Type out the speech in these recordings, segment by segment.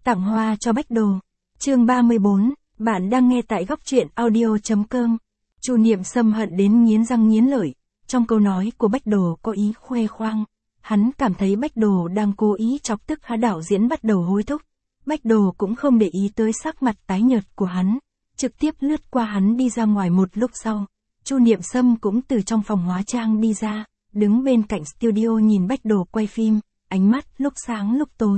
Tặng hoa cho Bách Đồ. Chương 34, bạn đang nghe tại góc truyện audio.com. Chu Niệm Sâm hận đến nghiến răng nghiến lợi, trong câu nói của Bách Đồ có ý khoe khoang. Hắn cảm thấy Bách Đồ đang cố ý chọc tức đạo diễn bắt đầu hối thúc. Bách Đồ cũng không để ý tới sắc mặt tái nhợt của hắn, trực tiếp lướt qua hắn đi ra ngoài. Một lúc sau, Chu Niệm Sâm cũng từ trong phòng hóa trang đi ra, đứng bên cạnh studio nhìn Bách Đồ quay phim, ánh mắt lúc sáng lúc tối.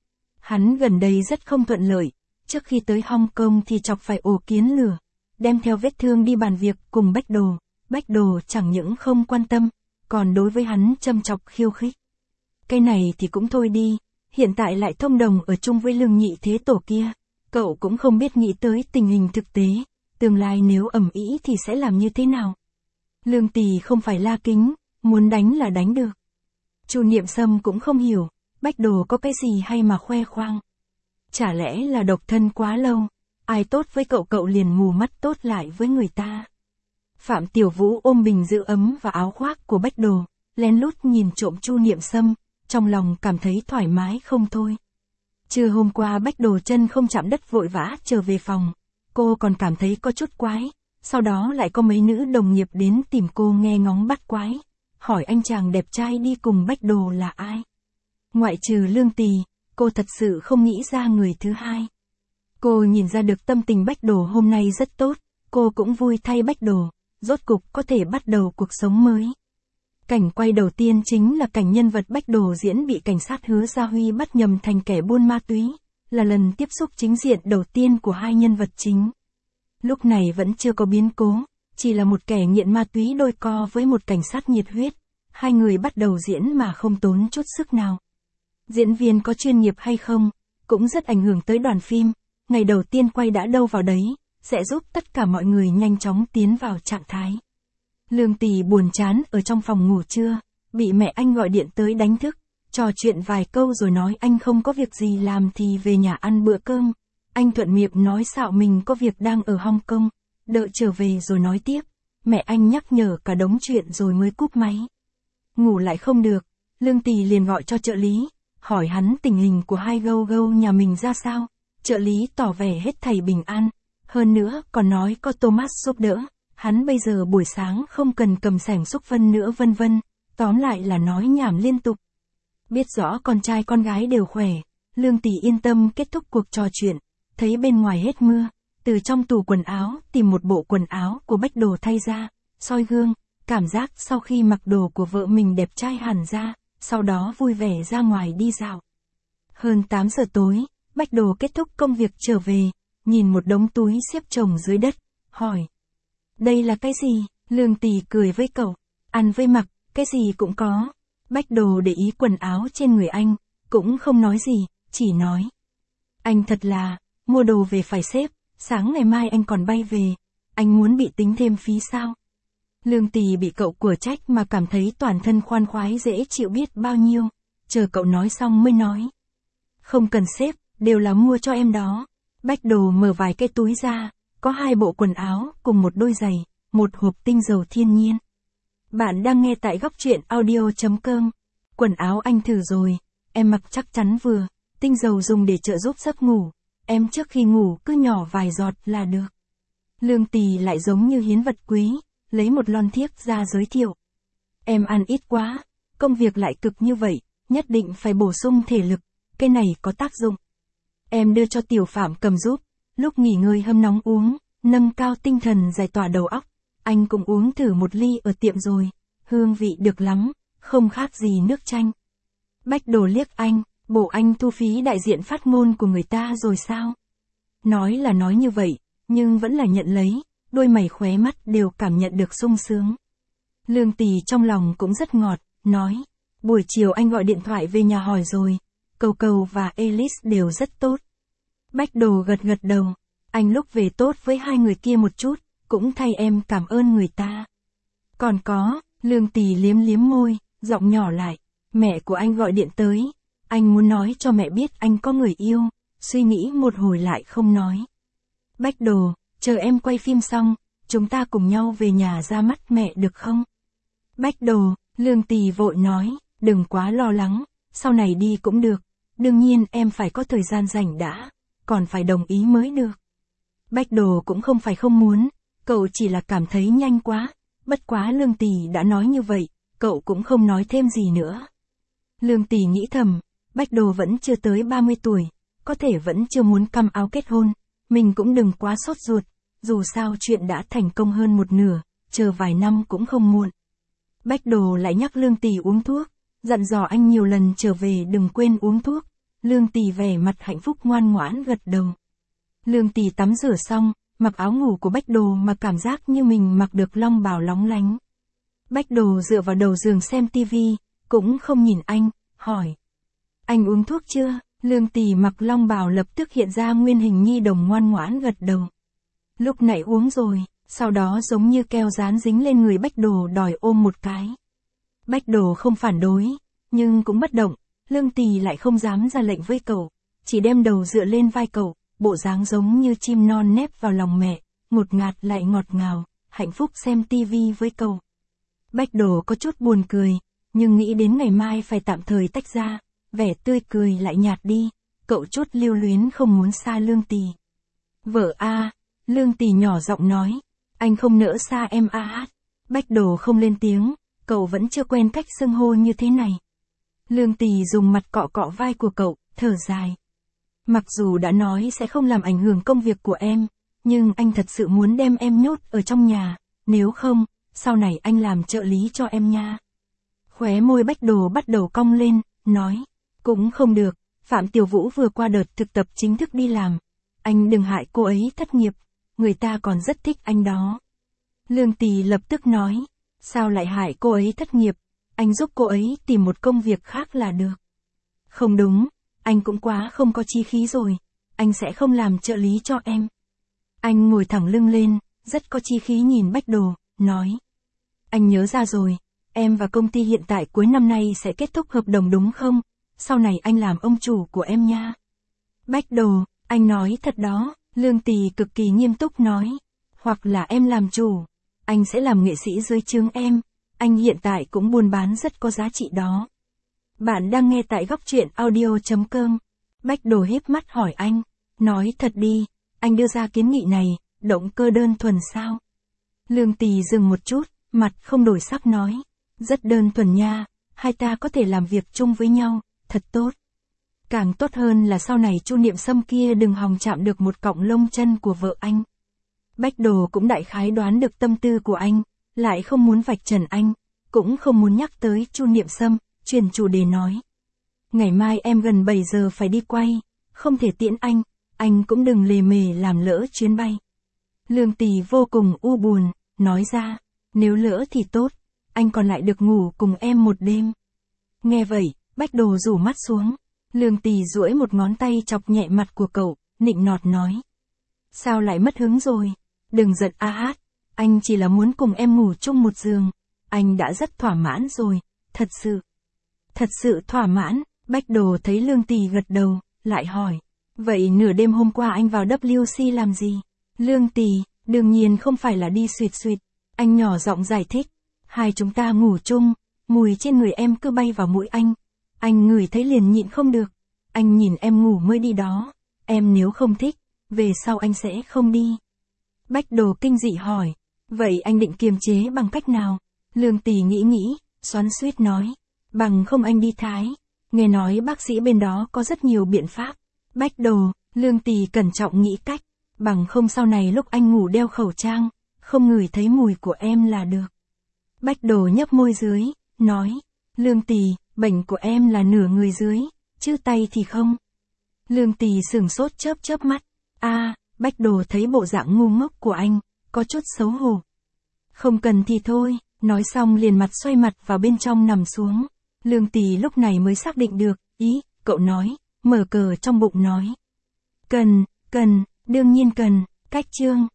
Hắn gần đây rất không thuận lợi, trước khi tới Hong Kong thì chọc phải ổ kiến lửa, đem theo vết thương đi bàn việc cùng Bách Đồ. Bách Đồ chẳng những không quan tâm, còn đối với hắn châm chọc khiêu khích. Cái này thì cũng thôi đi, hiện tại lại thông đồng ở chung với Lương Nhị Thế Tổ kia, cậu cũng không biết nghĩ tới tình hình thực tế, tương lai nếu ầm ĩ thì sẽ làm như thế nào. Lương Tỳ không phải La Kính, muốn đánh là đánh được. Chu Niệm Sâm cũng không hiểu, Bách Đồ có cái gì hay mà khoe khoang. Chả lẽ là độc thân quá lâu, ai tốt với cậu liền mù mắt tốt lại với người ta. Phạm Tiểu Vũ ôm bình giữ ấm và áo khoác của Bách Đồ, lén lút nhìn trộm Chu Niệm Sâm, trong lòng cảm thấy thoải mái không thôi. Trưa hôm qua Bách Đồ chân không chạm đất vội vã trở về phòng, cô còn cảm thấy có chút quái, sau đó lại có mấy nữ đồng nghiệp đến tìm cô nghe ngóng bắt quái, hỏi anh chàng đẹp trai đi cùng Bách Đồ là ai. Ngoại trừ Lương Tỳ, cô thật sự không nghĩ ra người thứ hai. Cô nhìn ra được tâm tình Bách Đồ hôm nay rất tốt, cô cũng vui thay Bách Đồ, rốt cục có thể bắt đầu cuộc sống mới. Cảnh quay đầu tiên chính là cảnh nhân vật Bách Đồ diễn bị cảnh sát Hứa Gia Huy bắt nhầm thành kẻ buôn ma túy, là lần tiếp xúc chính diện đầu tiên của hai nhân vật chính. Lúc này vẫn chưa có biến cố, chỉ là một kẻ nghiện ma túy đôi co với một cảnh sát nhiệt huyết, hai người bắt đầu diễn mà không tốn chút sức nào. Diễn viên có chuyên nghiệp hay không, cũng rất ảnh hưởng tới đoàn phim, ngày đầu tiên quay đã đâu vào đấy, sẽ giúp tất cả mọi người nhanh chóng tiến vào trạng thái. Lương Tỳ buồn chán ở trong phòng ngủ trưa, bị mẹ anh gọi điện tới đánh thức, trò chuyện vài câu rồi nói anh không có việc gì làm thì về nhà ăn bữa cơm. Anh thuận miệng nói xạo mình có việc đang ở Hong Kong, đợi trở về rồi nói tiếp. Mẹ anh nhắc nhở cả đống chuyện rồi mới cúp máy. Ngủ lại không được, Lương Tỳ liền gọi cho trợ lý, hỏi hắn tình hình của hai gâu nhà mình ra sao. Trợ lý tỏ vẻ hết thảy bình an, hơn nữa còn nói có Thomas giúp đỡ, hắn bây giờ buổi sáng không cần cầm xẻng xúc phân nữa vân vân, tóm lại là nói nhảm liên tục. Biết rõ con trai con gái đều khỏe, Lương Tỳ yên tâm kết thúc cuộc trò chuyện, thấy bên ngoài hết mưa, từ trong tủ quần áo tìm một bộ quần áo của Bách Đồ thay ra, soi gương, cảm giác sau khi mặc đồ của vợ mình đẹp trai hẳn ra, sau đó vui vẻ ra ngoài đi dạo. Hơn 8 giờ tối, Bách Đồ kết thúc công việc trở về, nhìn một đống túi xếp chồng dưới đất, hỏi. Đây là cái gì? Lương Tỳ cười với cậu, ăn với mặc, cái gì cũng có. Bách Đồ để ý quần áo trên người anh, cũng không nói gì, chỉ nói. Anh thật là, mua đồ về phải xếp, sáng ngày mai anh còn bay về, anh muốn bị tính thêm phí sao? Lương Tỳ bị cậu của trách mà cảm thấy toàn thân khoan khoái dễ chịu biết bao nhiêu, chờ cậu nói xong mới nói. Không cần xếp, đều là mua cho em đó. Bách Đồ mở vài cái túi ra, có 2 bộ quần áo cùng một đôi giày, một hộp tinh dầu thiên nhiên. Bạn đang nghe tại góc truyện audio.com. Quần áo anh thử rồi, em mặc chắc chắn vừa, tinh dầu dùng để trợ giúp giấc ngủ, em trước khi ngủ cứ nhỏ vài giọt là được. Lương Tỳ lại giống như hiến vật quý, lấy một lon thiếc ra giới thiệu. Em ăn ít quá, công việc lại cực như vậy, nhất định phải bổ sung thể lực, cái này có tác dụng. Em đưa cho Tiểu Phạm cầm giúp, lúc nghỉ ngơi hâm nóng uống, nâng cao tinh thần giải tỏa đầu óc. Anh cũng uống thử một ly ở tiệm rồi, hương vị được lắm, không khác gì nước chanh. Bách Đồ liếc anh, bộ anh thu phí đại diện phát ngôn của người ta rồi sao? Nói là nói như vậy, nhưng vẫn là nhận lấy, đôi mày khóe mắt đều cảm nhận được sung sướng. Lương Tỳ trong lòng cũng rất ngọt, nói, buổi chiều anh gọi điện thoại về nhà hỏi rồi, Cầu và Alice đều rất tốt. Bách Đồ gật đầu, anh lúc về tốt với hai người kia một chút, cũng thay em cảm ơn người ta. Còn có, Lương Tỳ liếm môi, giọng nhỏ lại, mẹ của anh gọi điện tới, anh muốn nói cho mẹ biết anh có người yêu, suy nghĩ một hồi lại không nói. Bách Đồ, chờ em quay phim xong, chúng ta cùng nhau về nhà ra mắt mẹ được không? Bách Đồ, Lương Tỳ vội nói, đừng quá lo lắng, sau này đi cũng được, đương nhiên em phải có thời gian rảnh đã, còn phải đồng ý mới được. Bách Đồ cũng không phải không muốn, cậu chỉ là cảm thấy nhanh quá, bất quá Lương Tỷ đã nói như vậy, cậu cũng không nói thêm gì nữa. Lương Tỷ nghĩ thầm, Bách Đồ vẫn chưa tới 30 tuổi, có thể vẫn chưa muốn căm áo kết hôn, mình cũng đừng quá sốt ruột, dù sao chuyện đã thành công hơn một nửa, chờ vài năm cũng không muộn. Bách Đồ lại nhắc Lương Tỷ uống thuốc, dặn dò anh nhiều lần trở về đừng quên uống thuốc. Lương Tỷ vẻ mặt hạnh phúc ngoan ngoãn gật đầu. Lương Tỷ tắm rửa xong, mặc áo ngủ của Bách Đồ mà cảm giác như mình mặc được long bào lóng lánh. Bách Đồ dựa vào đầu giường xem tivi, cũng không nhìn anh, hỏi. Anh uống thuốc chưa? Lương Tỷ mặc long bào lập tức hiện ra nguyên hình nhi đồng ngoan ngoãn gật đầu. Lúc nãy uống rồi, sau đó giống như keo dán dính lên người Bách Đồ đòi ôm một cái. Bách Đồ không phản đối, nhưng cũng bất động, Lương Tỷ lại không dám ra lệnh với cậu, chỉ đem đầu dựa lên vai cậu, bộ dáng giống như chim non nép vào lòng mẹ, ngột ngạt lại ngọt ngào, hạnh phúc xem tivi với cậu. Bách Đồ có chút buồn cười, nhưng nghĩ đến ngày mai phải tạm thời tách ra, vẻ tươi cười lại nhạt đi, cậu chút lưu luyến không muốn xa Lương Tỷ. Vợ a, Lương Tỷ nhỏ giọng nói, anh không nỡ xa em a. Bách Đồ không lên tiếng, cậu vẫn chưa quen cách xưng hô như thế này. Lương Tỷ dùng mặt cọ cọ vai của cậu, thở dài. Mặc dù đã nói sẽ không làm ảnh hưởng công việc của em, nhưng anh thật sự muốn đem em nhốt ở trong nhà, nếu không, sau này anh làm trợ lý cho em nha. Khóe môi Bách Đồ bắt đầu cong lên, nói, cũng không được, Phạm Tiểu Vũ vừa qua đợt thực tập chính thức đi làm, anh đừng hại cô ấy thất nghiệp, người ta còn rất thích anh đó. Lương Tỷ lập tức nói, sao lại hại cô ấy thất nghiệp, anh giúp cô ấy tìm một công việc khác là được. Không đúng, anh cũng quá không có chí khí rồi, anh sẽ không làm trợ lý cho em. Anh ngồi thẳng lưng lên, rất có chí khí nhìn Bách Đồ, nói. Anh nhớ ra rồi, em và công ty hiện tại cuối năm nay sẽ kết thúc hợp đồng đúng không? Sau này anh làm ông chủ của em nha. Bách Đồ, anh nói thật đó, Lương Tỷ cực kỳ nghiêm túc nói. Hoặc là em làm chủ, anh sẽ làm nghệ sĩ dưới trướng em, anh hiện tại cũng buôn bán rất có giá trị đó. Bạn đang nghe tại góc truyện audio.com. Bách Đồ híp mắt hỏi anh, nói thật đi, anh đưa ra kiến nghị này, động cơ đơn thuần sao? Lương Tỷ dừng một chút, mặt không đổi sắc nói, rất đơn thuần nha, hai ta có thể làm việc chung với nhau, thật tốt. Càng tốt hơn là sau này Chu Niệm Sâm kia đừng hòng chạm được một cọng lông chân của vợ anh. Bách Đồ cũng đại khái đoán được tâm tư của anh, lại không muốn vạch trần anh, cũng không muốn nhắc tới Chu Niệm Sâm, chuyển chủ đề nói. Ngày mai em gần 7 giờ phải đi quay, không thể tiễn anh cũng đừng lề mề làm lỡ chuyến bay. Lương Tỷ vô cùng u buồn, nói ra, nếu lỡ thì tốt, anh còn lại được ngủ cùng em một đêm. Nghe vậy, Bách Đồ rủ mắt xuống, Lương Tỷ duỗi một ngón tay chọc nhẹ mặt của cậu, nịnh nọt nói. Sao lại mất hứng rồi? Đừng giận a, anh chỉ là muốn cùng em ngủ chung một giường, anh đã rất thỏa mãn rồi, thật sự thỏa mãn. Bách Đồ thấy Lương Tỷ gật đầu, lại hỏi, vậy nửa đêm hôm qua anh vào WC làm gì? Lương Tỷ, đương nhiên không phải là đi xuyệt xuyệt, anh nhỏ giọng giải thích, hai chúng ta ngủ chung, mùi trên người em cứ bay vào mũi anh ngửi thấy liền nhịn không được, anh nhìn em ngủ mới đi đó, em nếu không thích, về sau anh sẽ không đi. Bách Đồ kinh dị hỏi, vậy anh định kiềm chế bằng cách nào? Lương Tỷ nghĩ, xoắn xuýt nói, bằng không anh đi Thái, nghe nói bác sĩ bên đó có rất nhiều biện pháp. Bách Đồ, Lương Tỷ cẩn trọng nghĩ cách, bằng không sau này lúc anh ngủ đeo khẩu trang, không ngửi thấy mùi của em là được. Bách Đồ nhấp môi dưới, nói, Lương Tỷ, bệnh của em là nửa người dưới, chứ tay thì không. Lương Tỷ sửng sốt chớp mắt, Bách Đồ thấy bộ dạng ngu ngốc của anh, có chút xấu hổ. Không cần thì thôi, nói xong liền xoay mặt vào bên trong nằm xuống. Lương Tỷ lúc này mới xác định được, cậu nói, mở cờ trong bụng nói. Cần, đương nhiên cần, cách chương.